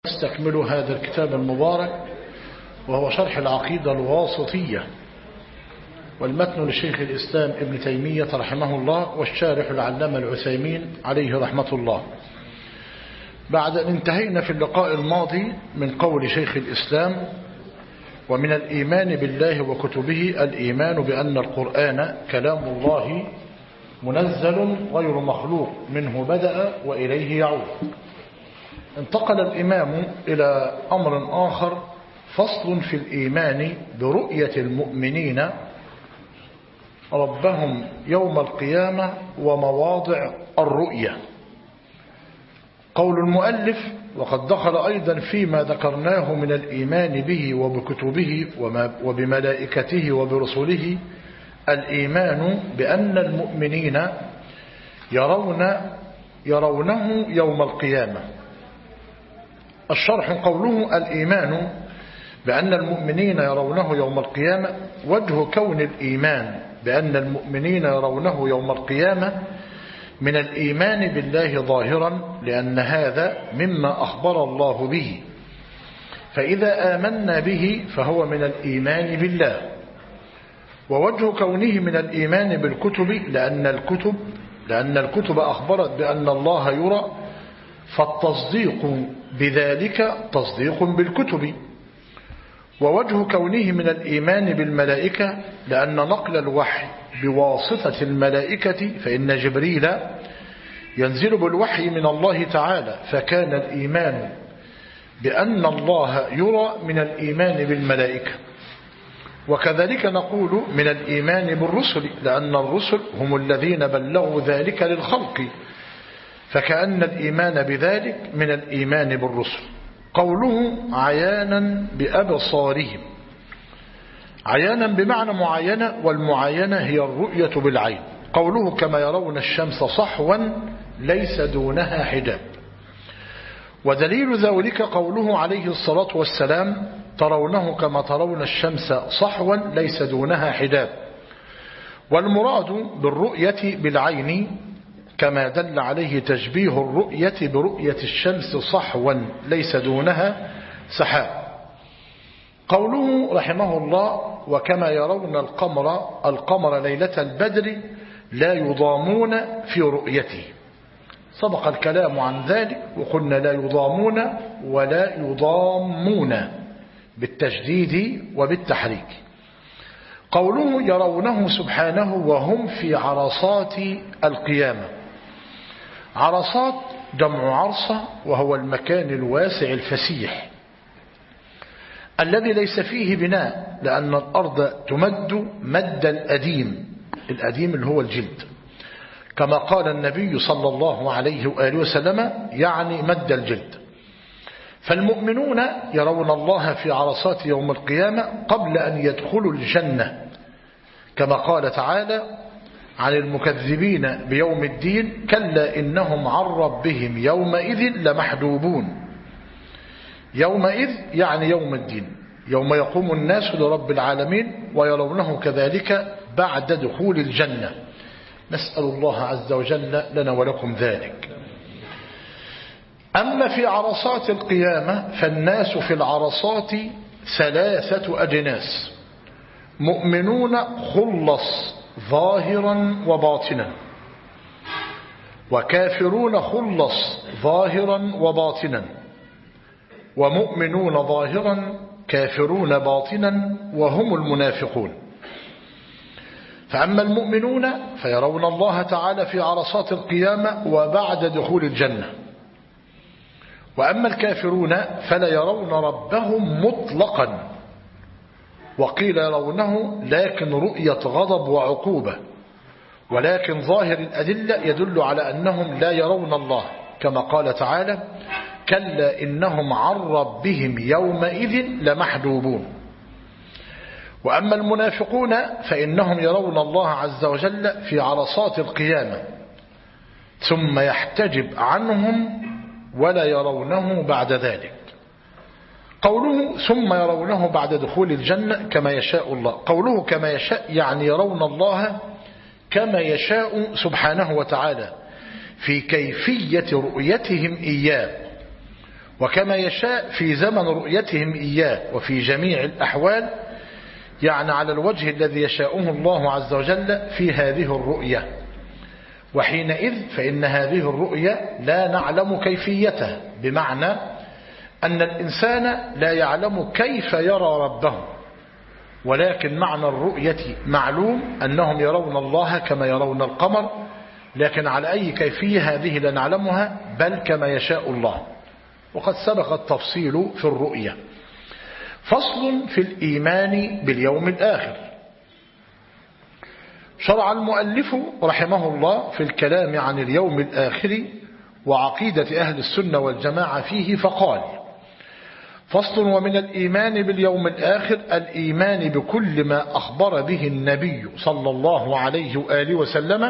نستكمل هذا الكتاب المبارك وهو شرح العقيدة الواسطية، والمتن لشيخ الإسلام ابن تيمية رحمه الله، والشارح العلامة العثيمين عليه رحمة الله. بعد أن انتهينا في اللقاء الماضي من قول شيخ الإسلام: ومن الإيمان بالله وكتبه الإيمان بأن القرآن كلام الله منزل غير مخلوق، منه بدأ وإليه يعود. انتقل الإمام إلى أمر آخر، فصل في الإيمان برؤية المؤمنين ربهم يوم القيامة ومواضع الرؤية. قول المؤلف: وقد دخل أيضا فيما ذكرناه من الإيمان به وبكتبه وبملائكته وبرسله الإيمان بأن المؤمنين يرونه يوم القيامة. الشرح: قوله الإيمان بأن المؤمنين يرونه يوم القيامة، وجه كون الإيمان بأن المؤمنين يرونه يوم القيامة من الإيمان بالله ظاهرا، لأن هذا مما أخبر الله به، فإذا آمنا به فهو من الإيمان بالله. ووجه كونه من الإيمان بالكتب لأن الكتب أخبرت بأن الله يرى، فالتصديق بذلك تصديق بالكتب. ووجه كونه من الإيمان بالملائكة لأن نقل الوحي بواسطة الملائكة، فإن جبريل ينزل بالوحي من الله تعالى، فكان الإيمان بأن الله يرى من الإيمان بالملائكة. وكذلك نقول من الإيمان بالرسل، لأن الرسل هم الذين بلغوا ذلك للخلق، فكأن الإيمان بذلك من الإيمان بالرسل. قوله عيانا بأبصارهم، عيانا بمعنى معاينة، والمعاينة هي الرؤية بالعين. قوله كما يرون الشمس صحوا ليس دونها حجاب. ودليل ذلك قوله عليه الصلاة والسلام: ترونه كما ترون الشمس صحوا ليس دونها حجاب. والمراد بالرؤية بالعين كما دل عليه تشبيه الرؤية برؤية الشمس صحوا ليس دونها سحاب. قوله رحمه الله: وكما يرون القمر ليلة البدر لا يضامون في رؤيته. سبق الكلام عن ذلك وقلنا لا يضامون ولا يضامون بالتشديد وبالتحريك. قوله يرونه سبحانه وهم في عرصات القيامة. عرصات جمع عرصة، وهو المكان الواسع الفسيح الذي ليس فيه بناء، لأن الأرض تمد مد الأديم اللي هو الجلد، كما قال النبي صلى الله عليه وآله وسلم، يعني مد الجلد. فالمؤمنون يرون الله في عرصات يوم القيامة قبل أن يدخلوا الجنة، كما قال تعالى عن المكذبين بيوم الدين: كلا إنهم عن ربهم يومئذ لمحجوبون. يومئذ يعني يوم الدين، يوم يقوم الناس لرب العالمين، ويرونه كذلك بعد دخول الجنة. نسأل الله عز وجل لنا ولكم ذلك. أما في عرصات القيامة فالناس في العرصات ثلاثة أجناس: مؤمنون خلص ظاهرا وباطنا، وكافرون خلص ظاهرا وباطنا، ومؤمنون ظاهرا كافرون باطنا، وهم المنافقون. فأما المؤمنون فيرون الله تعالى في عرصات القيامة وبعد دخول الجنة، وأما الكافرون فلا يرون ربهم مطلقا، وقيل يرونه لكن رؤية غضب وعقوبة، ولكن ظاهر الأدلة يدل على أنهم لا يرون الله، كما قال تعالى: كلا إنهم عن ربهم يومئذ لمحجوبون. وأما المنافقون فإنهم يرون الله عز وجل في عرصات القيامة ثم يحتجب عنهم ولا يرونه بعد ذلك. قوله ثم يرونه بعد دخول الجنة كما يشاء الله. قوله كما يشاء يعني يرون الله كما يشاء سبحانه وتعالى في كيفية رؤيتهم إياه، وكما يشاء في زمن رؤيتهم إياه وفي جميع الأحوال، يعني على الوجه الذي يشاءه الله عز وجل في هذه الرؤية. وحينئذ فإن هذه الرؤية لا نعلم كيفيتها، بمعنى أن الإنسان لا يعلم كيف يرى ربه، ولكن معنى الرؤية معلوم أنهم يرون الله كما يرون القمر، لكن على أي كيفية هذه لا نعلمها، بل كما يشاء الله. وقد سبق التفصيل في الرؤية. فصل في الإيمان باليوم الآخر. شرع المؤلف رحمه الله في الكلام عن اليوم الآخر وعقيدة أهل السنة والجماعة فيه، فقال: فصل: ومن الإيمان باليوم الآخر الإيمان بكل ما أخبر به النبي صلى الله عليه وآله وسلم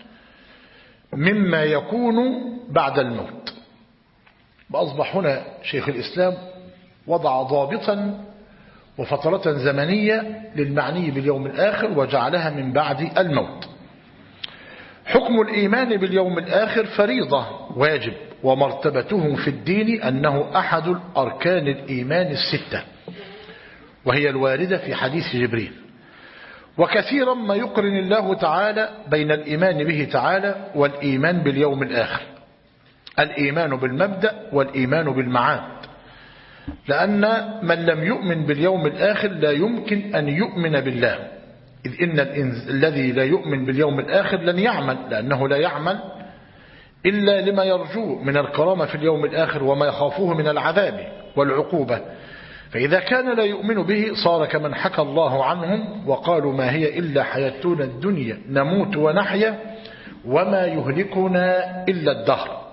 مما يكون بعد الموت. وأصبح هنا شيخ الإسلام وضع ضابطا وفترة زمنية للمعني باليوم الآخر وجعلها من بعد الموت. حكم الإيمان باليوم الآخر فريضة واجب، ومرتبته في الدين أنه أحد الأركان الإيمان الستة، وهي الواردة في حديث جبريل. وكثيرا ما يقرن الله تعالى بين الإيمان به تعالى والإيمان باليوم الآخر، الإيمان بالمبدأ والإيمان بالمعاد، لأن من لم يؤمن باليوم الآخر لا يمكن أن يؤمن بالله، إذ إن الذي لا يؤمن باليوم الآخر لن يعمل، لأنه لا يعمل إلا لما يرجوه من الكرامة في اليوم الآخر وما يخافوه من العذاب والعقوبة. فإذا كان لا يؤمن به صار كمن حكى الله عنهم وقالوا: ما هي إلا حياتنا الدنيا نموت ونحيا وما يهلكنا إلا الدهر.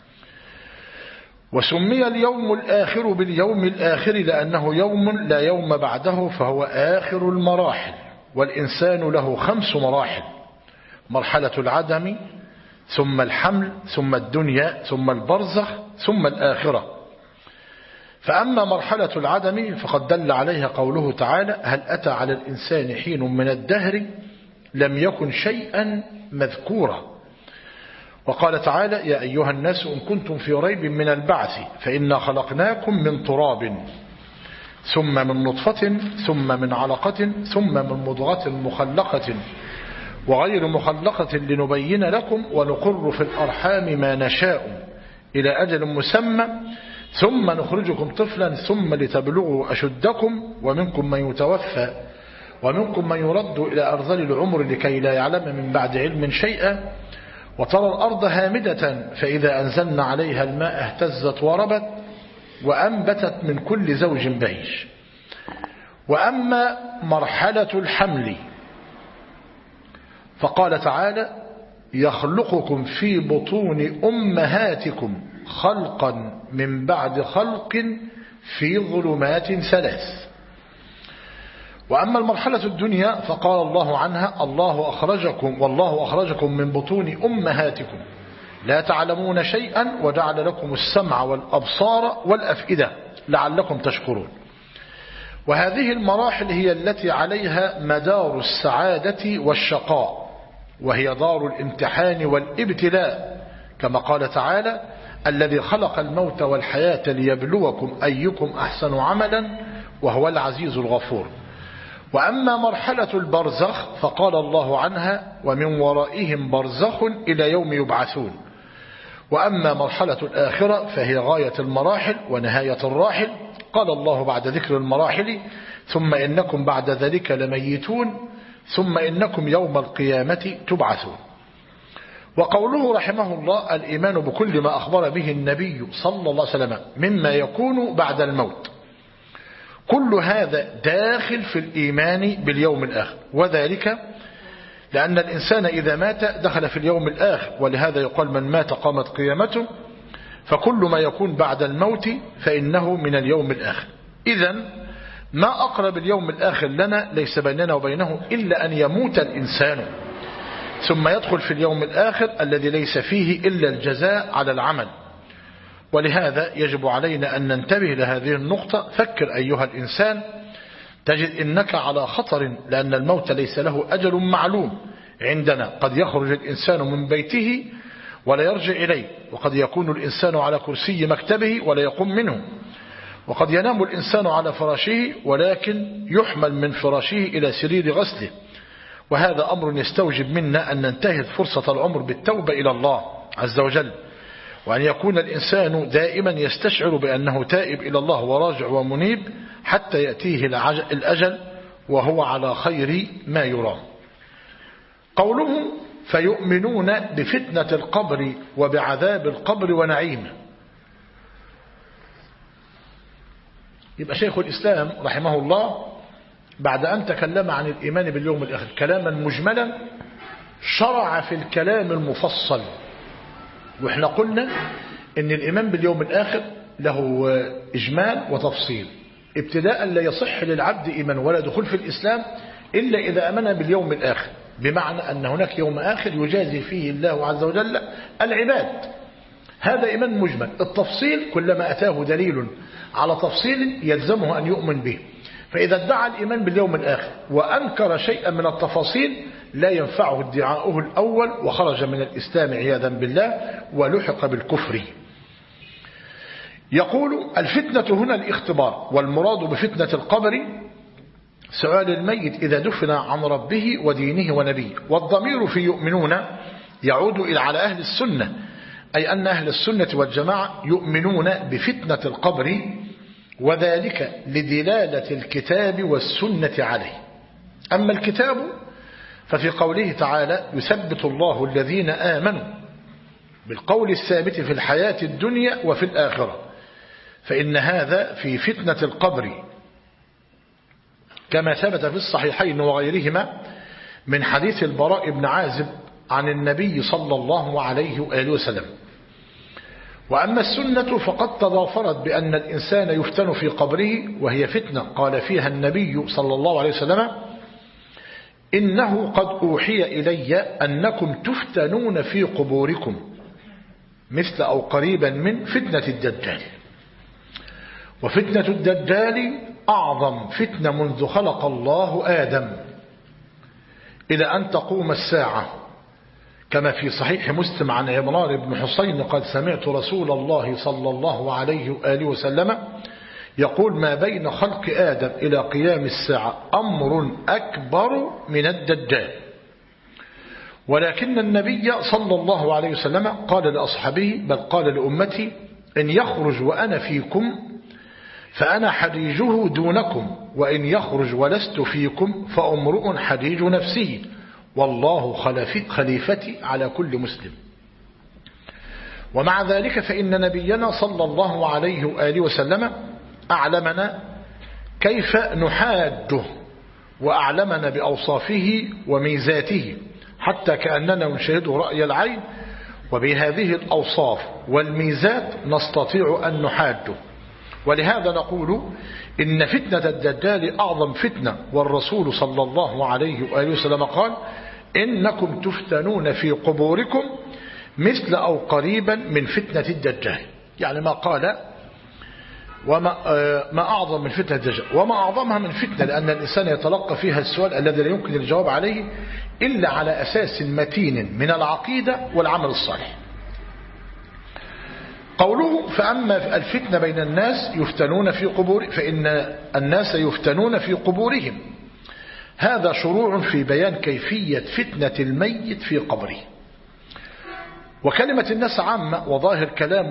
وسمي اليوم الآخر باليوم الآخر لأنه يوم لا يوم بعده، فهو آخر المراحل. والإنسان له 5 مراحل: مرحلة العدم، ثم الحمل، ثم الدنيا، ثم البرزخ، ثم الآخرة. فأما مرحلة العدم فقد دل عليها قوله تعالى: هل أتى على الإنسان حين من الدهر لم يكن شيئا مذكورا. وقال تعالى: يا أيها الناس إن كنتم في ريب من البعث فإنا خلقناكم من تراب ثم من نطفة ثم من علقة ثم من مضغة مخلقة وغير مخلقة لنبين لكم ونقر في الأرحام ما نشاء إلى أجل مسمى ثم نخرجكم طفلا ثم لتبلغوا أشدكم ومنكم من يتوفى ومنكم من يرد إلى أرذل العمر لكي لا يعلم من بعد علم شيئا وترى الأرض هامدة فإذا أنزلنا عليها الماء اهتزت وربت وأنبتت من كل زوج بهيج. وأما مرحلة الحمل فقال تعالى: يخلقكم في بطون أمهاتكم خلقا من بعد خلق في ظلمات 3. وأما المرحلة الدنيا فقال الله عنها: والله أخرجكم من بطون أمهاتكم لا تعلمون شيئا وجعل لكم السمع والأبصار والأفئدة لعلكم تشكرون. وهذه المراحل هي التي عليها مدار السعادة والشقاء، وهي دار الامتحان والابتلاء، كما قال تعالى: الذي خلق الموت والحياة ليبلوكم أيكم أحسن عملا وهو العزيز الغفور. وأما مرحلة البرزخ فقال الله عنها: ومن ورائهم برزخ إلى يوم يبعثون. وأما مرحلة الآخرة فهي غاية المراحل ونهاية الراحل. قال الله بعد ذكر المراحل: ثم إنكم بعد ذلك لميتون ثم إنكم يوم القيامة تبعثون. وقوله رحمه الله: الإيمان بكل ما أخبر به النبي صلى الله عليه وسلم مما يكون بعد الموت، كل هذا داخل في الإيمان باليوم الآخر، وذلك لأن الإنسان إذا مات دخل في اليوم الآخر، ولهذا يقال: من مات قامت قيامته. فكل ما يكون بعد الموت فإنه من اليوم الآخر. إذن ما أقرب اليوم الآخر لنا ليس بيننا وبينه إلا أن يموت الإنسان ثم يدخل في اليوم الآخر الذي ليس فيه إلا الجزاء على العمل. ولهذا يجب علينا أن ننتبه لهذه النقطة. فكر أيها الإنسان، تجد إنك على خطر، لأن الموت ليس له أجل معلوم عندنا. قد يخرج الإنسان من بيته ولا يرجع إليه، وقد يكون الإنسان على كرسي مكتبه ولا يقوم منه، وقد ينام الإنسان على فراشه ولكن يحمل من فراشه إلى سرير غسله، وهذا أمر يستوجب منا أن ننتهز فرصة العمر بالتوبة إلى الله عز وجل، وأن يكون الإنسان دائما يستشعر بأنه تائب إلى الله وراجع ومنيب حتى يأتيه الأجل وهو على خير ما يرام. قوله فيؤمنون بفتنة القبر وبعذاب القبر ونعيمه. يبقى شيخ الإسلام رحمه الله بعد أن تكلم عن الإيمان باليوم الآخر كلاما مجملا شرع في الكلام المفصل. وإحنا قلنا إن الإيمان باليوم الآخر له إجمال وتفصيل. ابتداء لا يصح للعبد إيمان ولا دخول في الإسلام إلا إذا أمن باليوم الآخر، بمعنى أن هناك يوم آخر يجازي فيه الله عز وجل العباد. هذا إيمان مجمل. التفصيل كلما أتاه دليل على تفصيل يلزمه أن يؤمن به. فإذا ادعى الإيمان باليوم الآخر وأنكر شيئا من التفاصيل لا ينفعه ادعاؤه الأول وخرج من الإسلام عياذا بالله ولحق بالكفر. يقول الفتنة هنا الاختبار، والمراد بفتنة القبر سؤال الميت إذا دفن عن ربه ودينه ونبيه. والضمير في يؤمنون يعود على أهل السنة، أي أن أهل السنة والجماعة يؤمنون بفتنة القبر، وذلك لدلالة الكتاب والسنة عليه. أما الكتاب ففي قوله تعالى يثبت الله الذين آمنوا بالقول الثابت في الحياة الدنيا وفي الآخرة، فإن هذا في فتنة القبر كما ثبت في الصحيحين وغيرهما من حديث البراء بن عازب عن النبي صلى الله عليه وآله وسلم. وأما السنة فقد تضافرت بأن الإنسان يفتن في قبره، وهي فتنة قال فيها النبي صلى الله عليه وسلم إنه قد أوحي إلي أنكم تفتنون في قبوركم مثل أو قريبا من فتنة الدجال. وفتنة الدجال أعظم فتنة منذ خلق الله آدم إلى أن تقوم الساعة، كما في صحيح مسلم عن عمران بن حسين قد سمعت رسول الله صلى الله عليه وآله وسلم يقول ما بين خلق آدم إلى قيام الساعة أمر أكبر من الدجال. ولكن النبي صلى الله عليه وسلم قال لأصحابه بل قال لأمتي إن يخرج وأنا فيكم فأنا حديجه دونكم، وإن يخرج ولست فيكم فأمرؤ حديج نفسه، والله خليفتي على كل مسلم. ومع ذلك فإن نبينا صلى الله عليه وآله وسلم أعلمنا كيف نحاده، وأعلمنا بأوصافه وميزاته حتى كأننا نشاهده رأي العين، وبهذه الأوصاف والميزات نستطيع أن نحاده. ولهذا نقول إن فتنة الدجال أعظم فتنة، والرسول صلى الله عليه وآله وسلم قال إنكم تفتنون في قبوركم مثل أو قريبا من فتنة الدجال. يعني ما قال ما أعظم من فتنة الدجال وما أعظمها من فتنة، لأن الإنسان يتلقى فيها السؤال الذي لا يمكن الجواب عليه إلا على أساس متين من العقيدة والعمل الصالح. قوله فأما الفتنة بين الناس يفتنون في قبور، فإن الناس يفتنون في قبورهم، هذا شروع في بيان كيفية فتنة الميت في قبره. وكلمة الناس عامة، وظاهر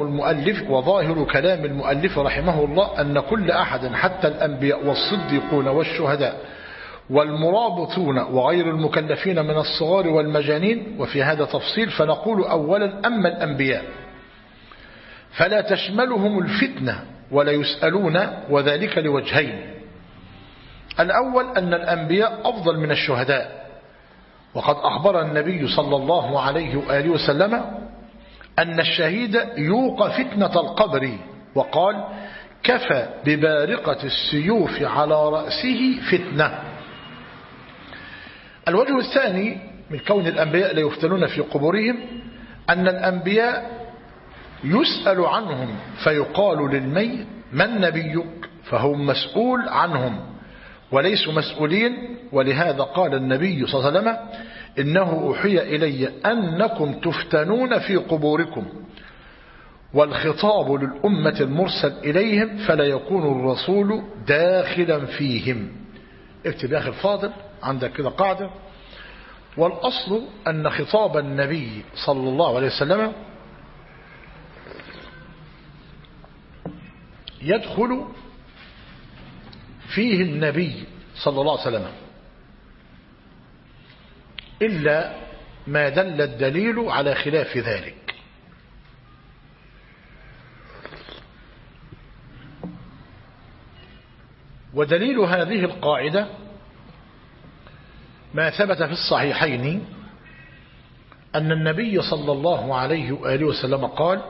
كلام المؤلف رحمه الله أن كل أحد حتى الأنبياء والصديقون والشهداء والمرابطون وغير المكلفين من الصغار والمجانين. وفي هذا تفصيل، فنقول أولا أما الأنبياء فلا تشملهم الفتنة ولا يسألون، وذلك لوجهين. الأول أن الأنبياء أفضل من الشهداء، وقد أخبر النبي صلى الله عليه وآله وسلم أن الشهيد يوقى فتنة القبر، وقال كفى ببارقة السيوف على رأسه فتنة. الوجه الثاني من كون الأنبياء لا يفتنون في قبورهم أن الأنبياء يسأل عنهم فيقال للميت من نبيك، فهم مسؤول عنهم وليسوا مسؤولين. ولهذا قال النبي صلى الله عليه وسلم إنه أوحي إلي أنكم تفتنون في قبوركم، والخطاب للأمة المرسل إليهم فلا يكون الرسول داخلا فيهم. اكتب يا أخي الفاضل عندك كده قاعدة: والأصل أن خطاب النبي صلى الله عليه وسلم يدخل فيه النبي صلى الله عليه وسلم إلا ما دل الدليل على خلاف ذلك. ودليل هذه القاعدة ما ثبت في الصحيحين أن النبي صلى الله عليه وآله وسلم قال: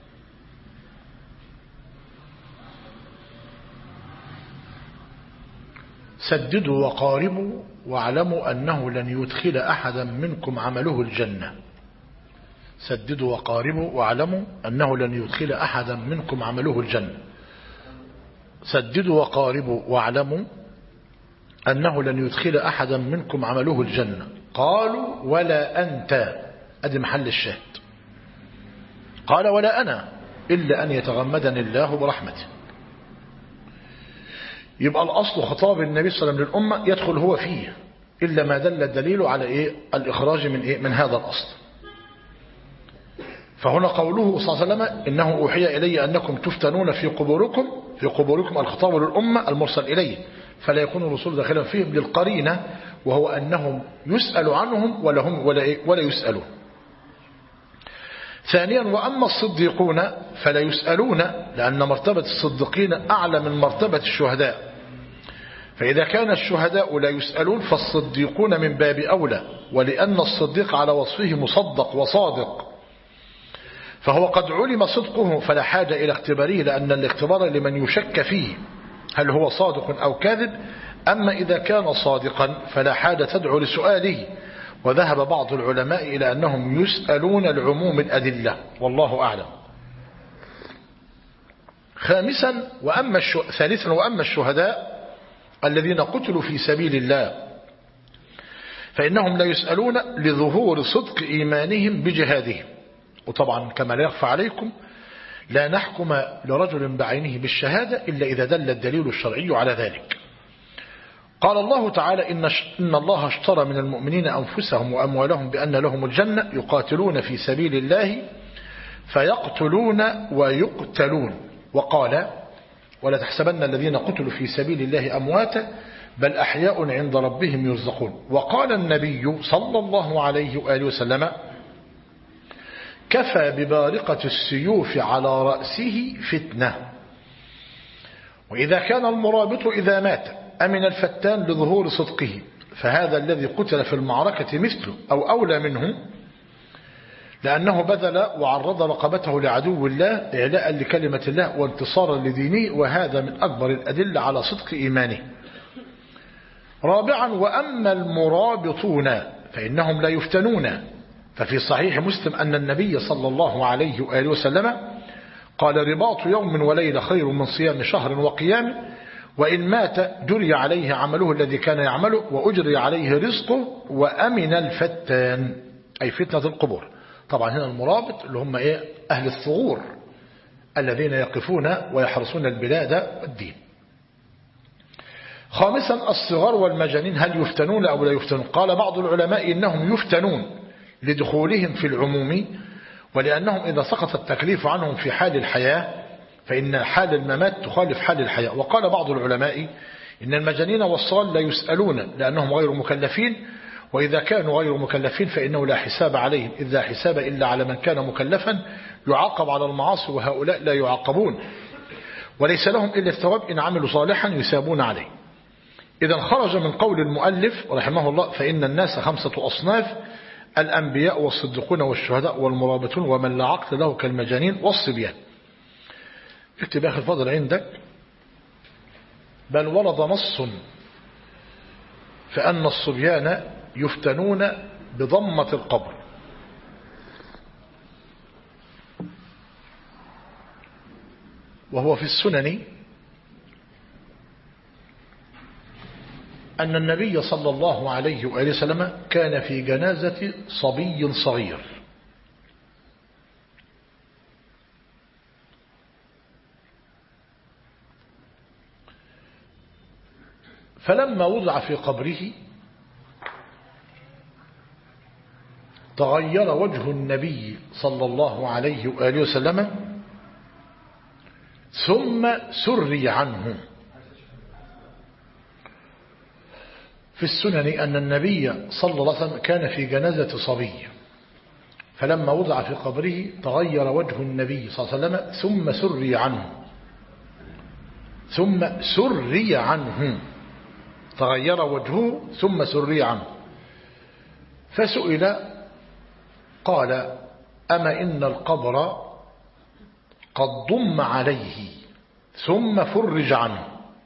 سددوا وقاربوا واعلموا أنه لن يدخل أحدا منكم عمله الجنة. سددوا وقاربوا واعلموا أنه لن يدخل أحدا منكم عمله الجنة. سددوا وقاربوا واعلموا أنه لن يدخل أحدا منكم عمله الجنة. قالوا: ولا أنت. أدي محل الشاهد. قال: ولا أنا إلا أن يتغمدني الله برحمته. يبقى الأصل خطاب النبي صلى الله عليه وسلم للأمة يدخل هو فيه إلا ما دل الدليل على الإخراج من هذا الأصل. فهنا قوله صلى الله عليه وسلم: إنه أوحي إلي أنكم تفتنون في قبوركم الخطاب للأمة المرسل إليه فلا يكون الرسول داخلا فيهم للقرينة، وهو أنهم يسأل عنهم ولا يسألون. ثانيا: وأما الصديقون فلا يسألون، لأن مرتبة الصديقين أعلى من مرتبة الشهداء. فإذا كان الشهداء لا يسألون فالصديقون من باب أولى، ولأن الصديق على وصفه مصدق وصادق، فهو قد علم صدقه فلا حاجة إلى اختباره، لأن الاختبار لمن يشك فيه هل هو صادق أو كاذب. أما إذا كان صادقا فلا حاجة تدعو لسؤاله. وذهب بعض العلماء إلى أنهم يسألون العموم الأدلة، والله أعلم. ثالثا: وأما الشهداء الذين قتلوا في سبيل الله فإنهم لا يسألون لظهور صدق إيمانهم بجهادهم. وطبعا كما لا يخفى عليكم لا نحكم لرجل بعينه بالشهادة إلا إذا دل الدليل الشرعي على ذلك. قال الله تعالى: إن الله اشترى من المؤمنين أنفسهم وأموالهم بأن لهم الجنة يقاتلون في سبيل الله فيقتلون ويقتلون. وقال: ولا تحسبن الذين قتلوا في سبيل الله أمواتا بل أحياء عند ربهم يرزقون. وقال النبي صلى الله عليه وآله وسلم: كفى ببارقة السيوف على رأسه فتنة. وإذا كان المرابط إذا مات أمن الفتان لظهور صدقه، فهذا الذي قتل في المعركة مثله أو أولى منه، لأنه بذل وعرض رقبته لعدو الله إعلاء لكلمة الله وانتصارا لدينه، وهذا من أكبر الأدلة على صدق إيمانه. رابعا: وأما المرابطون فإنهم لا يفتنون. ففي صحيح مسلم أن النبي صلى الله عليه وآله وسلم قال: رباط يوم وليلة خير من صيام شهر وقيام، وإن مات جري عليه عمله الذي كان يعمله وأجري عليه رزقه وأمن الفتان، أي فتنة القبور. طبعا هنا المرابط اللي هم أهل الثغور الذين يقفون ويحرسون البلاد والدين. خامسا: الصغار والمجانين هل يفتنون أو لا يفتنون؟ قال بعض العلماء إنهم يفتنون لدخولهم في العموم، ولأنهم إذا سقط التكليف عنهم في حال الحياة فإن حال الممات تخالف حال الحياة. وقال بعض العلماء إن المجانين والصغار لا يسألون لأنهم غير مكلفين، وإذا كانوا غير مكلفين فإنه لا حساب عليهم، إذ لا حساب إلا على من كان مكلفا يعاقب على المعاصي، وهؤلاء لا يعاقبون وليس لهم إلا الثواب إن عملوا صالحا يسابون عليه. إذا خرج من قول المؤلف رحمه الله: فإن الناس 5 أصناف: الأنبياء والصديقون والشهداء والمرابطون ومن لا عقل له كالمجانين والصبيان. اكتب يا أخي الفاضل عندك: بل ورد نص فأن الصبيان يفتنون بضمة القبر. وهو في السنن أن النبي صلى الله عليه وآله وسلم كان في جنازة صبي صغير، فلما وضع في قبره تغير وجه النبي صلى الله عليه وآله وسلم ثم سري عنه. في السنن أن النبي صلى الله عليه وسلم كان في جنازة صبي، فلما وضع في قبره تغير وجه النبي صلى الله عليه وسلم ثم سري عنه تغير وجهه ثم سري عنه. فسئل قال: أما إن القبر قد ضم عليه ثم فرج عنه.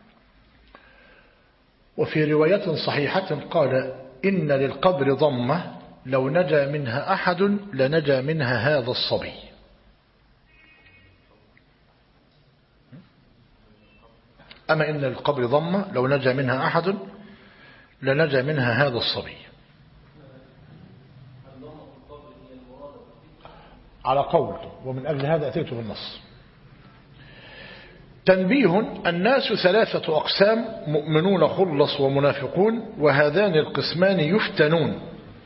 وفي رواية صحيحة قال: إن للقبر ضمة لو نجا منها أحد لنجا منها هذا الصبي. أما إن للقبر ضمة لو نجا منها أحد لنجا منها هذا الصبي. على قولته، ومن أجل هذا أتيت بالنص. تنبيه: الناس ثلاثة أقسام: مؤمنون خلص ومنافقون، وهذان القسمان يفتنون.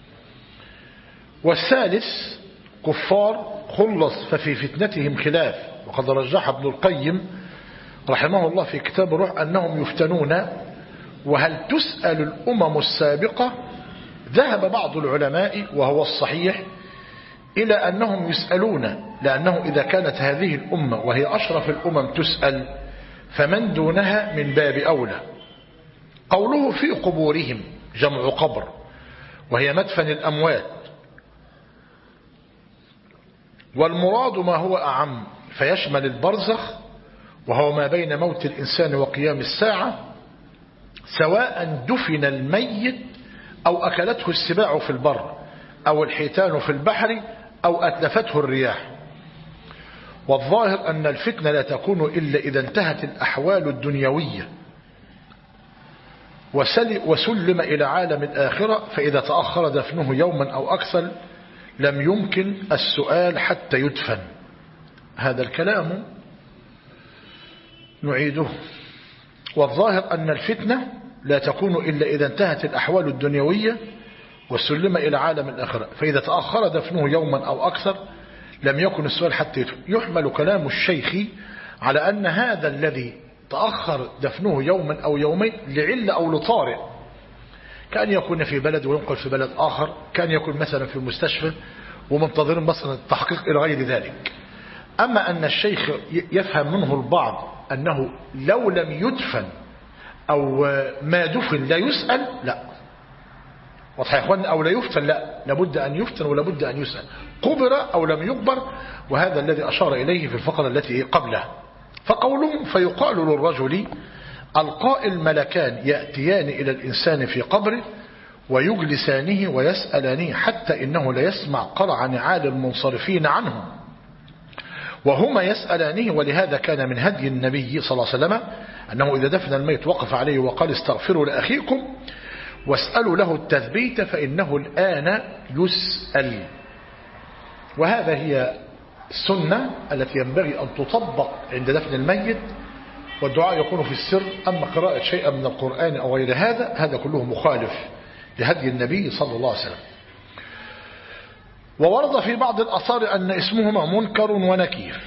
والثالث كفار خلص ففي فتنتهم خلاف، وقد رجح ابن القيم رحمه الله في كتاب الروح أنهم يفتنون. وهل تسأل الأمم السابقة؟ ذهب بعض العلماء وهو الصحيح إلى أنهم يسألون، لأنه إذا كانت هذه الأمة وهي أشرف الأمم تسأل فمن دونها من باب أولى. قوله في قبورهم جمع قبر، وهي مدفن الأموات، والمراد ما هو أعم فيشمل البرزخ، وهو ما بين موت الإنسان وقيام الساعة، سواء دفن الميت أو أكلته السباع في البر أو الحيتان في البحر أو أتلفته الرياح. والظاهر أن الفتنة لا تكون إلا إذا انتهت الأحوال الدنيوية وسلم إلى عالم الآخرة، فإذا تأخر دفنه يوما أو أكثر لم يمكن السؤال حتى يدفن. هذا الكلام نعيده. والظاهر أن الفتنة لا تكون إلا إذا انتهت الأحوال الدنيوية وسلم إلى عالم الآخرة، فإذا تأخر دفنه يوما أو أكثر لم يكن السؤال حتى يدفن. يحمل كلام الشيخ على أن هذا الذي تأخر دفنه يوما أو يومين لعلة أو لطارئ، كان يكون في بلد وينقل في بلد آخر، كان يكون مثلا في المستشفى ومنتظرين مثلا التحقيق إلى غير ذلك. أما أن الشيخ يفهم منه البعض أنه لو لم يدفن أو ما دفن لا يسأل، لا. واضح يا اخوان؟ أو لا يفتن، لا، لابد أن يفتن ولابد أن يسأل. قبر أو لم يقبر، وهذا الذي أشار إليه في الفقرة التي قبله. فقولهم فيقال للرجل القائل ملكان يأتيان إلى الإنسان في قبره ويجلسانه ويسألانه حتى إنه لا يسمع قرع نعال المنصرفين عنه وهما يسألانه. ولهذا كان من هدي النبي صلى الله عليه وسلم أنه إذا دفن الميت وقف عليه وقال استغفروا لأخيكم واسألوا له التثبيت فإنه الآن يسأل. وهذا هي السنة التي ينبغي أن تطبق عند دفن الميت، والدعاء يكون في السر. أما قراءة شيئا من القرآن أو غير هذا كله مخالف لهدي النبي صلى الله عليه وسلم. وورد في بعض الآثار أن اسمهما منكر ونكير،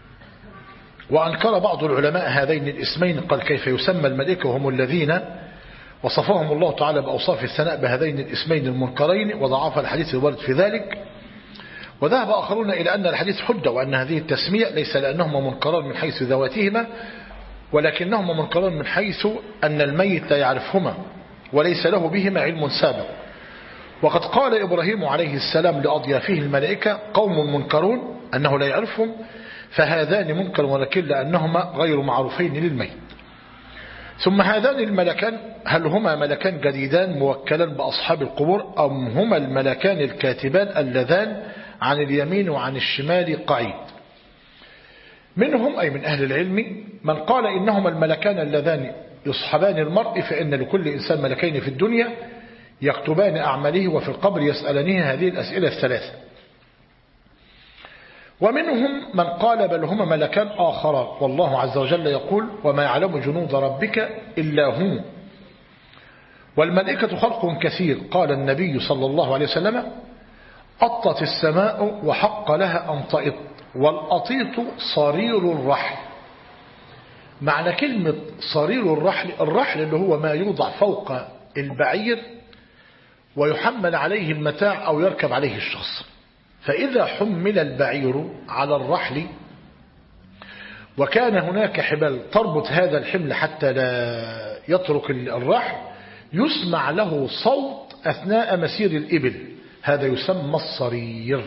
وأنكر بعض العلماء هذين الاسمين، قال كيف يسمى الملائكة وهم الذين وصفهم الله تعالى بأوصاف الثناء بهذين الاسمين المنكرين، وضعف الحديث الوارد في ذلك. وذهب آخرون إلى أن الحديث حجة، وأن هذه التسمية ليس لأنهما منكران من حيث ذواتهما، ولكنهما منكران من حيث أن الميت لا يعرفهما وليس له بهما علم سابق. وقد قال إبراهيم عليه السلام لأضيافه الملائكة قوم منكرون أنه لا يعرفهم، فهذان منكر ونكير لأنهما غير معروفين للميت. ثم هذان الملكان هل هما ملكان جديدان موكلان بأصحاب القبور، أم هما الملكان الكاتبان اللذان عن اليمين وعن الشمال قعيد؟ منهم أي من أهل العلم من قال إنهما الملكان اللذان يصحبان المرء فإن لكل إنسان ملكين في الدنيا يكتبان أعماله وفي القبر يسألانه هذه الأسئلة الثلاثة. ومنهم من قال بل هما ملكان آخران، والله عز وجل يقول وما يعلم جنود ربك إلا هو. والملائكة خلق كثير، قال النبي صلى الله عليه وسلم أطت السماء وحق لها أن تئط، والأطيط صرير الرحل. معنى كلمة صرير الرحل، الرحل اللي هو ما يوضع فوق البعير ويحمل عليه المتاع أو يركب عليه الشخص. فإذا حمل البعير على الرحل وكان هناك حبال تربط هذا الحمل حتى لا يترك الرحل، يسمع له صوت أثناء مسير الإبل، هذا يسمى الصرير.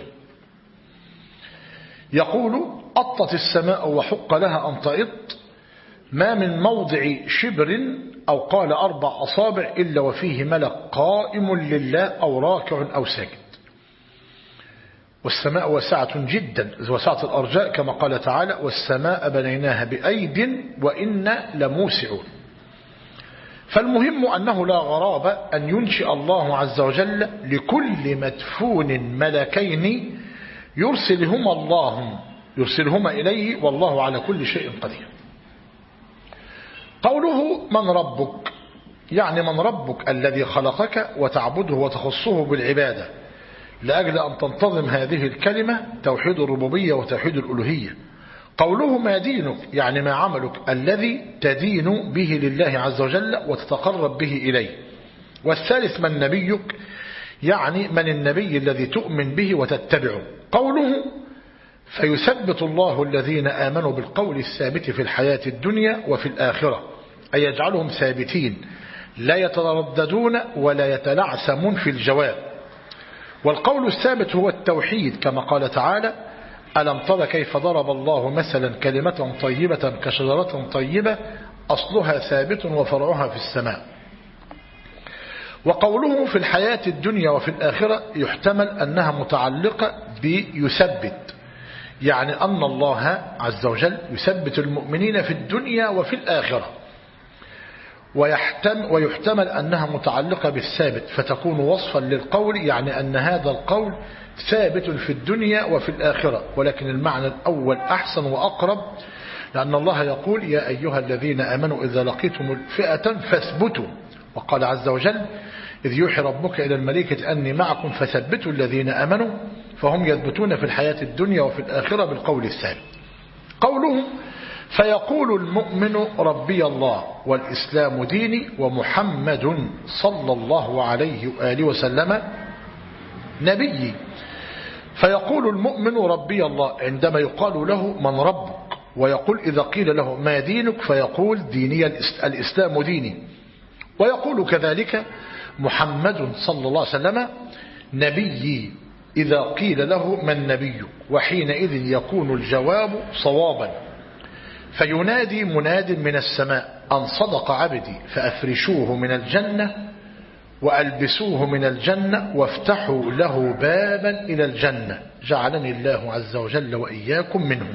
يقول أطت السماء وحق لها أن تئط، ما من موضع شبر أو قال 4 أصابع إلا وفيه ملك قائم لله أو راكع أو ساجد. والسماء واسعة جدا، وسعة الأرجاء كما قال تعالى والسماء بنيناها بأيد وإنا لموسعون. فالمهم أنه لا غرابة أن ينشئ الله عز وجل لكل مدفون ملكين يرسلهما إليه، والله على كل شيء قدير. قوله من ربك، يعني من ربك الذي خلقك وتعبده وتخصه بالعبادة، لأجل أن تنتظم هذه الكلمة توحيد الربوبية وتوحيد الألوهية. قوله ما دينك، يعني ما عملك الذي تدين به لله عز وجل وتتقرب به إليه. والثالث من نبيك، يعني من النبي الذي تؤمن به وتتبعه. قوله فيثبت الله الذين آمنوا بالقول الثابت في الحياة الدنيا وفي الآخرة، أي يجعلهم ثابتين لا يترددون ولا يتلعثمون في الجواب. والقول الثابت هو التوحيد كما قال تعالى ألم تر كيف ضرب الله مثلا كلمة طيبة كشجرة طيبة أصلها ثابت وفرعها في السماء. وقوله في الحياة الدنيا وفي الآخرة يحتمل أنها متعلقة بيثبت، يعني أن الله عز وجل يثبت المؤمنين في الدنيا وفي الآخرة. ويحتمل أنها متعلقة بالثابت فتكون وصفا للقول، يعني أن هذا القول ثابت في الدنيا وفي الآخرة. ولكن المعنى الأول أحسن وأقرب، لأن الله يقول يا أيها الذين آمنوا إذا لقيتم فئة فاثبتوا. وقال عز وجل إذ يوحي ربك إلى الملائكة أني معكم فثبتوا الذين آمنوا، فهم يثبتون في الحياة الدنيا وفي الآخرة بالقول الثابت. قوله فيقول المؤمن ربي الله والإسلام ديني ومحمد صلى الله عليه وآله وسلم نبيي. فيقول المؤمن ربي الله عندما يقال له من ربك، ويقول إذا قيل له ما دينك فيقول ديني الإسلام ديني. ويقول كذلك محمد صلى الله عليه وسلم نبيي إذا قيل له من نبيك، وحينئذ يكون الجواب صوابا. فينادي مناد من السماء أن صدق عبدي فأفرشوه من الجنة وألبسوه من الجنة وافتحوا له بابا إلى الجنة، جعلني الله عز وجل وإياكم منهم.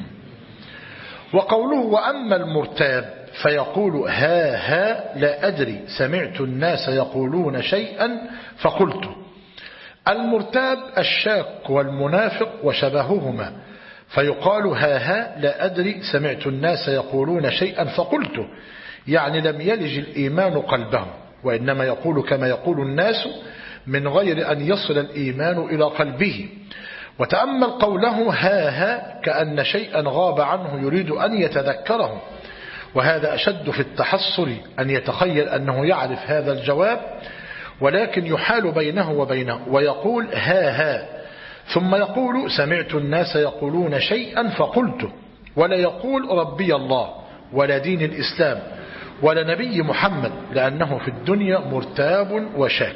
وقوله وأما المرتاب فيقول ها لا أدري سمعت الناس يقولون شيئا فقلت. المرتاب الشاك والمنافق وشبههما، فيقال ها لا أدري سمعت الناس يقولون شيئا فقلت، يعني لم يلج الإيمان قلبه، وإنما يقول كما يقول الناس من غير أن يصل الإيمان إلى قلبه. وتأمل قوله ها كأن شيئا غاب عنه يريد أن يتذكره، وهذا أشد في التحصر أن يتخيل أنه يعرف هذا الجواب، ولكن يحال بينه وبينه ويقول ها ثم يقول سمعت الناس يقولون شيئا فقلت، ولا يقول ربي الله ولا دين الإسلام ولا نبي محمد، لأنه في الدنيا مرتاب وشاك.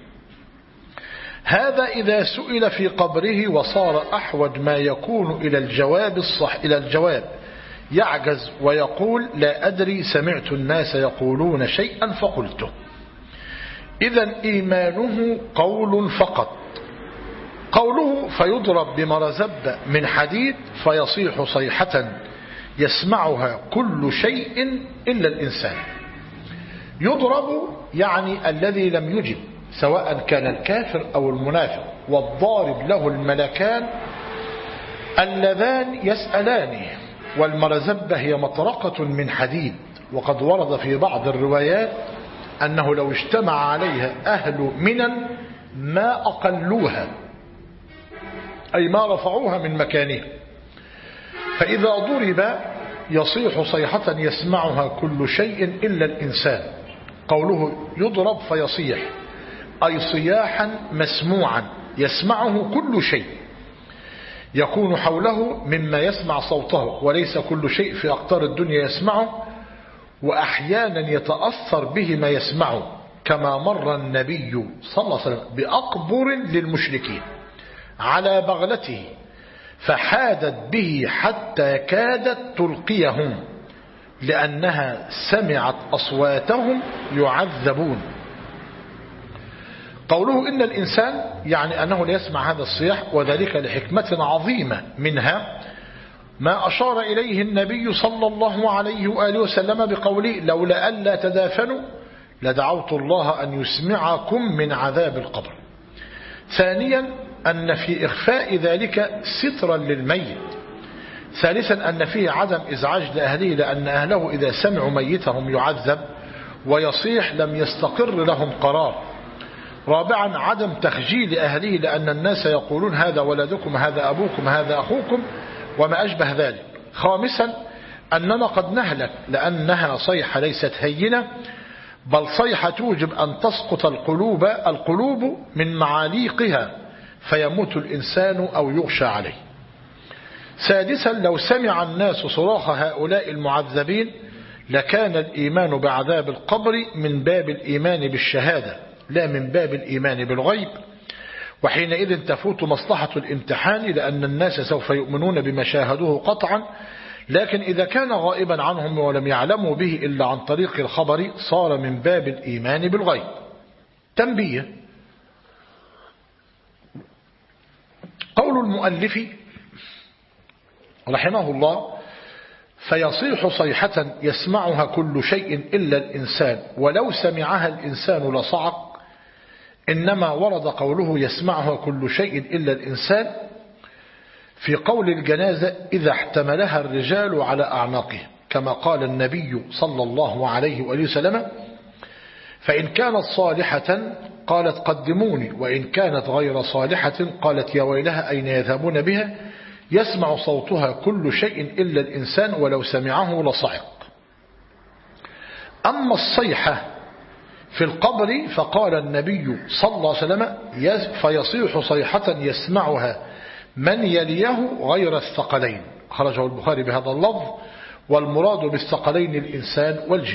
هذا إذا سئل في قبره وصار أحوج ما يكون إلى الجواب يعجز ويقول لا أدري سمعت الناس يقولون شيئا فقلته. إذن إيمانه قول فقط. قوله فيضرب بمرزب من حديد فيصيح صيحة يسمعها كل شيء إلا الإنسان. يضرب يعني الذي لم يجب، سواء كان الكافر أو المنافق، والضارب له الملكان اللذان يسألانه. والمرزبة هي مطرقة من حديد، وقد ورد في بعض الروايات أنه لو اجتمع عليها أهل منن ما أقلوها، أي ما رفعوها من مكانها. فإذا ضرب يصيح صيحة يسمعها كل شيء إلا الإنسان. قوله يضرب فيصيح أي صياحا مسموعا يسمعه كل شيء يكون حوله مما يسمع صوته، وليس كل شيء في أقطار الدنيا يسمعه، وأحيانا يتأثر به ما يسمعه، كما مر النبي صلى الله عليه وسلم بأقبر للمشركين على بغلته فحادت به حتى كادت تلقيهم لأنها سمعت أصواتهم يعذبون. قوله إن الإنسان يعني أنه لا يسمع هذا الصياح، وذلك لحكمة عظيمة، منها ما أشار إليه النبي صلى الله عليه وآله وسلم بقوله لولا ألا تدافنوا لدعوت الله أن يسمعكم من عذاب القبر. ثانيا أن في إخفاء ذلك سترا للميت. ثالثا أن فيه عدم إزعاج لأهله، لأن أهله إذا سمعوا ميتهم يعذب ويصيح لم يستقر لهم قرار. رابعا عدم تخجيل أهله، لأن الناس يقولون هذا ولدكم، هذا أبوكم، هذا أخوكم، وما أشبه ذلك. خامسا أننا قد نهلك لأنها صيحة ليست هينة، بل صيحة توجب أن تسقط القلوب من معاليقها فيموت الإنسان أو يغشى عليه. سادسا لو سمع الناس صراخ هؤلاء المعذبين لكان الإيمان بعذاب القبر من باب الإيمان بالشهادة لا من باب الإيمان بالغيب، وحينئذ تفوت مصلحة الامتحان، لأن الناس سوف يؤمنون بما شاهدوه قطعا، لكن إذا كان غائبا عنهم ولم يعلموا به إلا عن طريق الخبر صار من باب الإيمان بالغيب. تنبيه: قول المؤلف رحمه الله فيصيح صيحة يسمعها كل شيء إلا الإنسان ولو سمعها الإنسان لصعق، إنما ورد قوله يسمعها كل شيء إلا الإنسان في قول الجنازة إذا احتملها الرجال على أعناقه، كما قال النبي صلى الله عليه وآله وسلم فإن كانت صالحة قالت قدموني، وإن كانت غير صالحة قالت يا ويلها أين يذهبون بها، يسمع صوتها كل شيء إلا الإنسان ولو سمعه لصعق. أما الصيحة في القبر فقال النبي صلى الله عليه وسلم فيصيح صيحة يسمعها من يليه غير الثقلين، خرجه البخاري بهذا اللفظ، والمراد بالثقلين الإنسان والجن.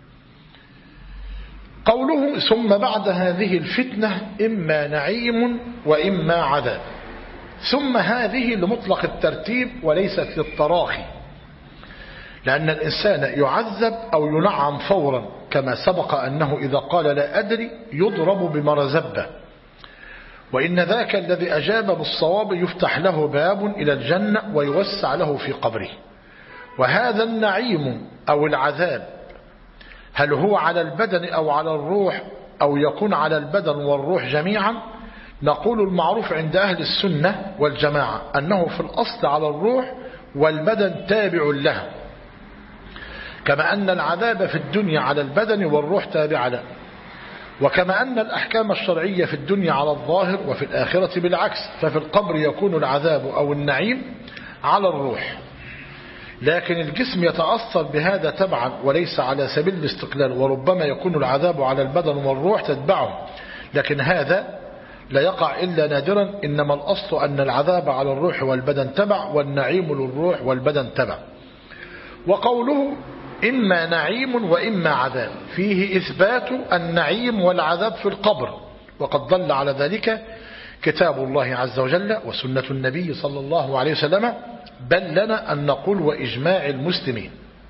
قوله ثم بعد هذه الفتنة إما نعيم وإما عذاب، ثم هذه لمطلق الترتيب وليست للتراخي، لأن الإنسان يعذب أو ينعم فورا، كما سبق أنه إذا قال لا أدري يضرب بمرزبة، وإن ذاك الذي أجاب بالصواب يفتح له باب إلى الجنة ويوسع له في قبره. وهذا النعيم أو العذاب هل هو على البدن أو على الروح أو يكون على البدن والروح جميعا؟ نقول المعروف عند أهل السنة والجماعة أنه في الأصل على الروح والبدن تابع له، كما أن العذاب في الدنيا على البدن والروح تابع له، وكما أن الأحكام الشرعية في الدنيا على الظاهر وفي الآخرة بالعكس، ففي القبر يكون العذاب أو النعيم على الروح، لكن الجسم يتأثر بهذا تبعا وليس على سبيل الاستقلال، وربما يكون العذاب على البدن والروح تتبعه، لكن هذا لا يقع إلا نادرا، إنما الأصل أن العذاب على الروح والبدن تبع، والنعيم للروح والبدن تبع. وقوله إما نعيم وإما عذاب فيه إثبات النعيم والعذاب في القبر، وقد دل على ذلك كتاب الله عز وجل وسنة النبي صلى الله عليه وسلم، بل لنا أن نقول وإجماع المسلمين.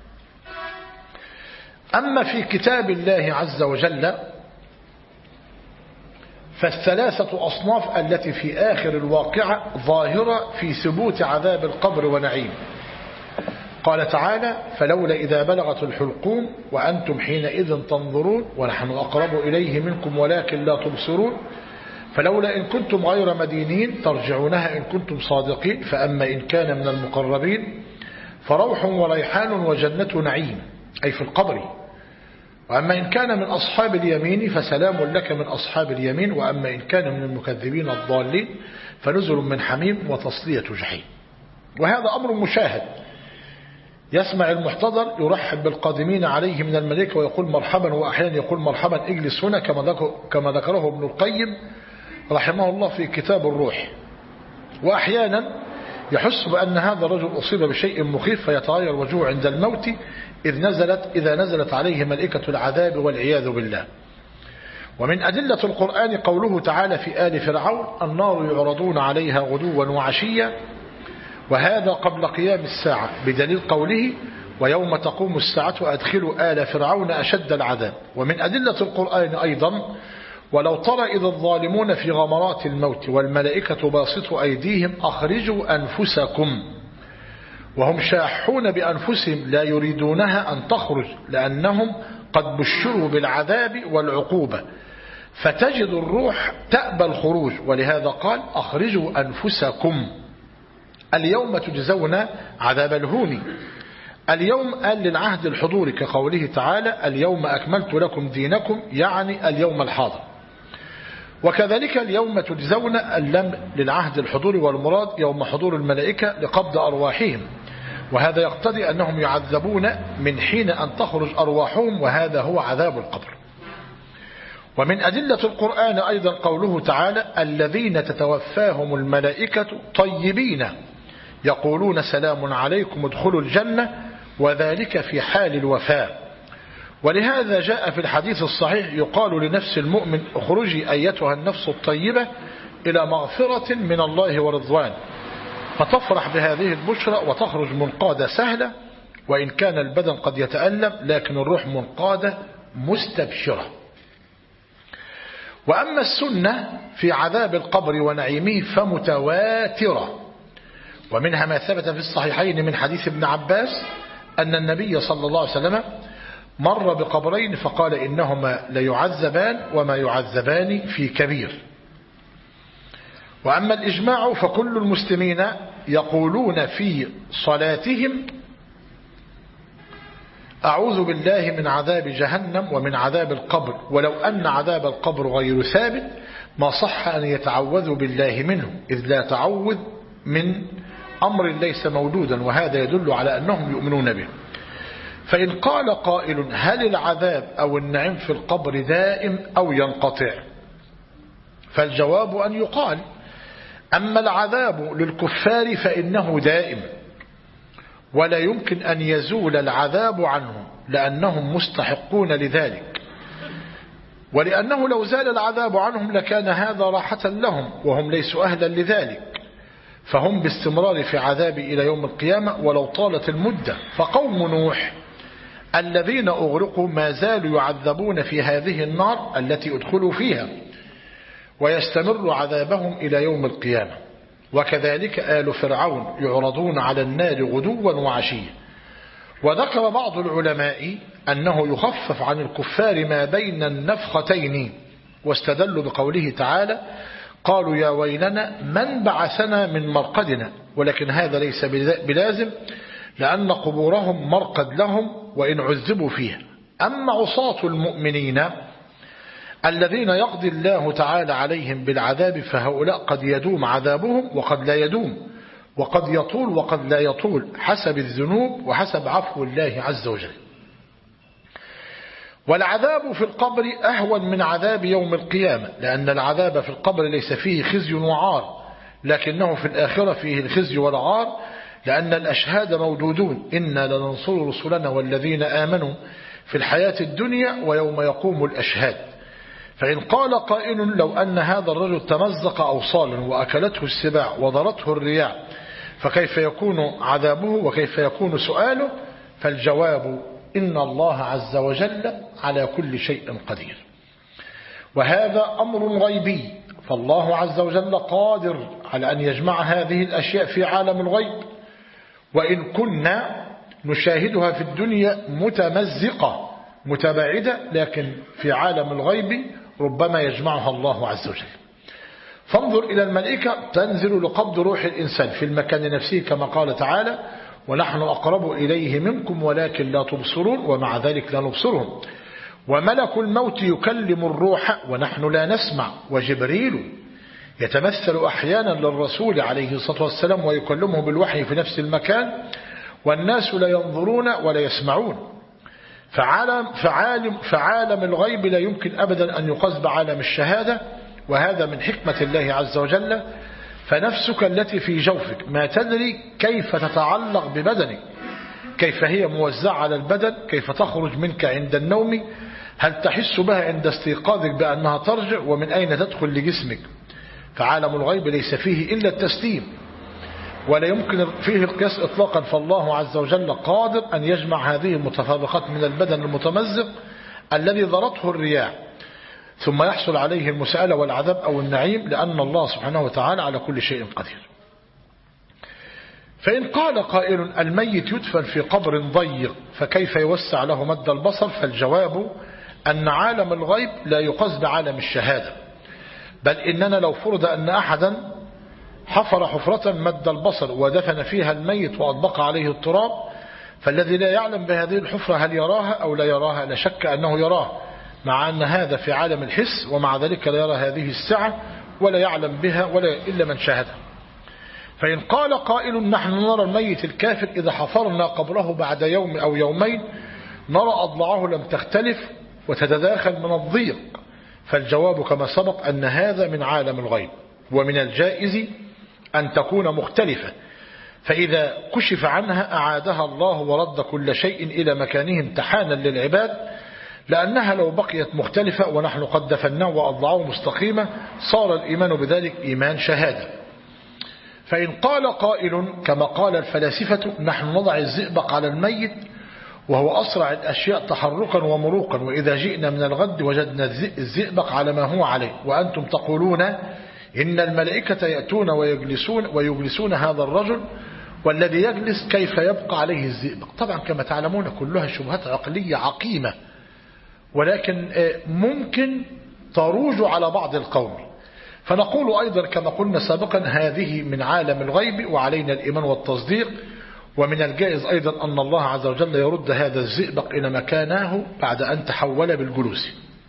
أما في كتاب الله عز وجل فالثلاثة أصناف التي في آخر الواقعة ظاهرة في ثبوت عذاب القبر ونعيم. قال تعالى: فلولا إذا بلغت الحلقوم وأنتم حينئذ تنظرون ونحن أقرب إليه منكم ولكن لا تبصرون فلولا إن كنتم غير مدينين ترجعونها إن كنتم صادقين فأما إن كان من المقربين فروح وريحان وجنة نعيم، أي في القبر. وأما إن كان من أصحاب اليمين فسلام لك من أصحاب اليمين، وأما إن كان من المكذبين الضالين فنزل من حميم وتصلية جحيم. وهذا أمر مشاهد، يسمع المحتضر يرحب بالقادمين عليه من الملائكة ويقول مرحبا، وأحيانا يقول مرحبا اجلس هنا كما ذكره ابن القيم رحمه الله في كتاب الروح. وأحيانا يحس بأن هذا الرجل أصيب بشيء مخيف فيتغير وجهه عند الموت إذا نزلت عليه ملائكة العذاب والعياذ بالله. ومن أدلة القرآن قوله تعالى في آل فرعون: النار يعرضون عليها غدوا وعشيا، وهذا قبل قيام الساعة، بدليل قوله: ويوم تقوم الساعة أدخلوا آل فرعون أشد العذاب. ومن أدلة القرآن أيضا: ولو ترى إذ الظالمون في غمرات الموت والملائكة باسطوا أيديهم أخرجوا أنفسكم، وهم شاحون بأنفسهم لا يريدونها أن تخرج لأنهم قد بشروا بالعذاب والعقوبة، فتجد الروح تأبى الخروج، ولهذا قال: أخرجوا أنفسكم اليوم تجزون عذاب الهون. اليوم قال للعهد الحضوري كقوله تعالى: اليوم أكملت لكم دينكم، يعني اليوم الحاضر. وكذلك اليوم تجزون اللم للعهد الحضوري، والمراد يوم حضور الملائكة لقبض أرواحهم، وهذا يقتضي أنهم يعذبون من حين أن تخرج أرواحهم، وهذا هو عذاب القبر. ومن أدلة القرآن أيضا قوله تعالى: الذين تتوفاهم الملائكة طيبين يقولون سلام عليكم ادخلوا الجنة، وذلك في حال الوفاة. ولهذا جاء في الحديث الصحيح يقال لنفس المؤمن: اخرجي أيتها النفس الطيبة إلى مغفرة من الله ورضوان، فتفرح بهذه البشرى وتخرج منقادة سهلة، وإن كان البدن قد يتألم لكن الروح منقادة مستبشرة. وأما السنة في عذاب القبر ونعيمه فمتواترة، ومنها ما ثبت في الصحيحين من حديث ابن عباس أن النبي صلى الله عليه وسلم مر بقبرين فقال: إنهما ليعذبان وما يعذبان في كبير. وأما الإجماع فكل المسلمين يقولون في صلاتهم: أعوذ بالله من عذاب جهنم ومن عذاب القبر، ولو أن عذاب القبر غير ثابت ما صح أن يتعوذوا بالله منه، إذ لا تعوذ من أمر ليس موجودا، وهذا يدل على أنهم يؤمنون به. فإن قال قائل: هل العذاب أو النعيم في القبر دائم أو ينقطع؟ فالجواب أن يقال: أما العذاب للكفار فإنه دائم، ولا يمكن أن يزول العذاب عنهم لأنهم مستحقون لذلك، ولأنه لو زال العذاب عنهم لكان هذا راحة لهم، وهم ليسوا أهلا لذلك، فهم باستمرار في عذاب إلى يوم القيامة ولو طالت المدة. فقوم نوح الذين أغرقوا ما زالوا يعذبون في هذه النار التي أدخلوا فيها، ويستمر عذابهم إلى يوم القيامة. وكذلك آل فرعون يعرضون على النار غدوا وعشيا. وذكر بعض العلماء أنه يخفف عن الكفار ما بين النفختين، واستدلوا بقوله تعالى: قالوا يا ويلنا من بعثنا من مرقدنا، ولكن هذا ليس بلازم لأن قبورهم مرقد لهم وإن عذبوا فيها. أما عصاة المؤمنين الذين يقضي الله تعالى عليهم بالعذاب فهؤلاء قد يدوم عذابهم وقد لا يدوم، وقد يطول وقد لا يطول، حسب الذنوب وحسب عفو الله عز وجل. والعذاب في القبر أهون من عذاب يوم القيامة، لأن العذاب في القبر ليس فيه خزي وعار، لكنه في الآخرة فيه الخزي والعار، لأن الأشهاد موجودون: إنا لننصر رسلنا والذين آمنوا في الحياة الدنيا ويوم يقوم الأشهاد. فإن قال قائل: لو أن هذا الرجل تمزق أوصالا وأكلته السباع وضرته الرياح فكيف يكون عذابه وكيف يكون سؤاله؟ فالجواب: إن الله عز وجل على كل شيء قدير. وهذا أمر غيبي، فالله عز وجل قادر على أن يجمع هذه الأشياء في عالم الغيب. وإن كنا نشاهدها في الدنيا متمزقة متباعدة، لكن في عالم الغيب ربما يجمعها الله عز وجل. فانظر إلى الملائكة تنزل لقبض روح الإنسان في المكان نفسه كما قال تعالى: ونحن أقرب إليه منكم ولكن لا تبصرون، ومع ذلك لا نبصرهم. وملك الموت يكلم الروح ونحن لا نسمع، وجبريل يتمثل أحيانا للرسول عليه الصلاة والسلام ويكلمه بالوحي في نفس المكان، والناس لا ينظرون ولا يسمعون. فعالم الغيب لا يمكن أبدا أن يقاس بعالم الشهادة، وهذا من حكمة الله عز وجل. فنفسك التي في جوفك ما تدري كيف تتعلق ببدنك، كيف هي موزعة على البدن، كيف تخرج منك عند النوم، هل تحس بها عند استيقاظك بأنها ترجع، ومن أين تدخل لجسمك. فعالم الغيب ليس فيه إلا التسليم، ولا يمكن فيه القياس إطلاقا. فالله عز وجل قادر أن يجمع هذه المتفرقات من البدن المتمزق الذي ضرته الرياح، ثم يحصل عليه المسألة والعذاب أو النعيم، لأن الله سبحانه وتعالى على كل شيء قدير. فإن قال قائل: الميت يدفن في قبر ضيق فكيف يوسع له مد البصر؟ فالجواب أن عالم الغيب لا يقاس بعالم الشهادة، بل إننا لو فرض أن أحدا حفر حفرة مد البصر ودفن فيها الميت وأطبق عليه التراب، فالذي لا يعلم بهذه الحفرة هل يراها أو لا يراها؟ لا شك أنه يراه، مع أن هذا في عالم الحس، ومع ذلك لا يرى هذه السعة ولا يعلم بها ولا إلا من شاهدها. فإن قال قائل: نحن نرى الميت الكافر إذا حفرنا قبره بعد يوم أو يومين نرى أضلاعه لم تختلف وتتداخل من الضيق، فالجواب كما سبق أن هذا من عالم الغيب، ومن الجائز أن تكون مختلفة، فإذا كشف عنها أعادها الله ورد كل شيء إلى مكانه امتحانا للعباد، لأنها لو بقيت مختلفة ونحن قد دفناه وأضلاعه مستقيمة صار الإيمان بذلك إيمان شهادة. فإن قال قائل كما قال الفلاسفة: نحن نضع الزئبق على الميت وهو أسرع الأشياء تحركا ومروقا، وإذا جئنا من الغد وجدنا الزئبق على ما هو عليه، وأنتم تقولون إن الملائكة يأتون ويجلسون هذا الرجل، والذي يجلس كيف يبقى عليه الزئبق؟ طبعا كما تعلمون كلها شبهات عقلية عقيمة، ولكن ممكن تروج على بعض القوم. فنقول أيضا كما قلنا سابقا: هذه من عالم الغيب وعلينا الإيمان والتصديق. ومن الجائز أيضا أن الله عز وجل يرد هذا الزئبق إلى مكانه بعد أن تحول بالجلوس.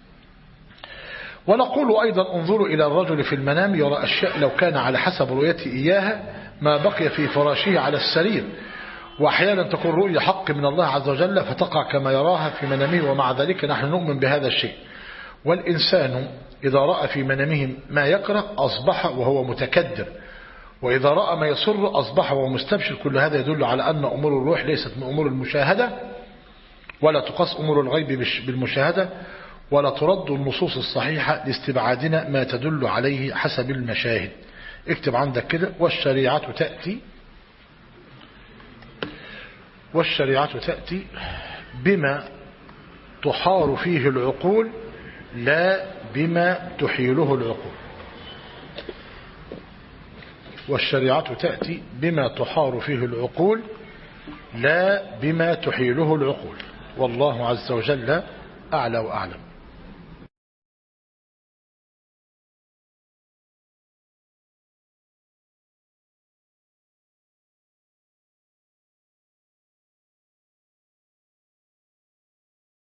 ونقول أيضا: انظروا إلى الرجل في المنام يرى أشياء لو كان على حسب رؤيته إياها ما بقي في فراشه على السرير، وأحيانا تكون رؤية حق من الله عز وجل فتقع كما يراها في منامه، ومع ذلك نحن نؤمن بهذا الشيء. والإنسان إذا رأى في منامه ما يكره أصبح وهو متكدر، وإذا رأى ما يسر أصبح وهو مستبشر. كل هذا يدل على أن أمور الروح ليست من أمور المشاهدة، ولا تقاس أمور الغيب بالمشاهدة، ولا ترد النصوص الصحيحة لاستبعادنا ما تدل عليه حسب المشاهد. اكتب عندك كده: والشريعة تأتي بما تحار فيه العقول لا بما تحيله العقول. والشريعة تأتي بما تحار فيه العقول لا بما تحيله العقول. والله عز وجل أعلى وأعلم.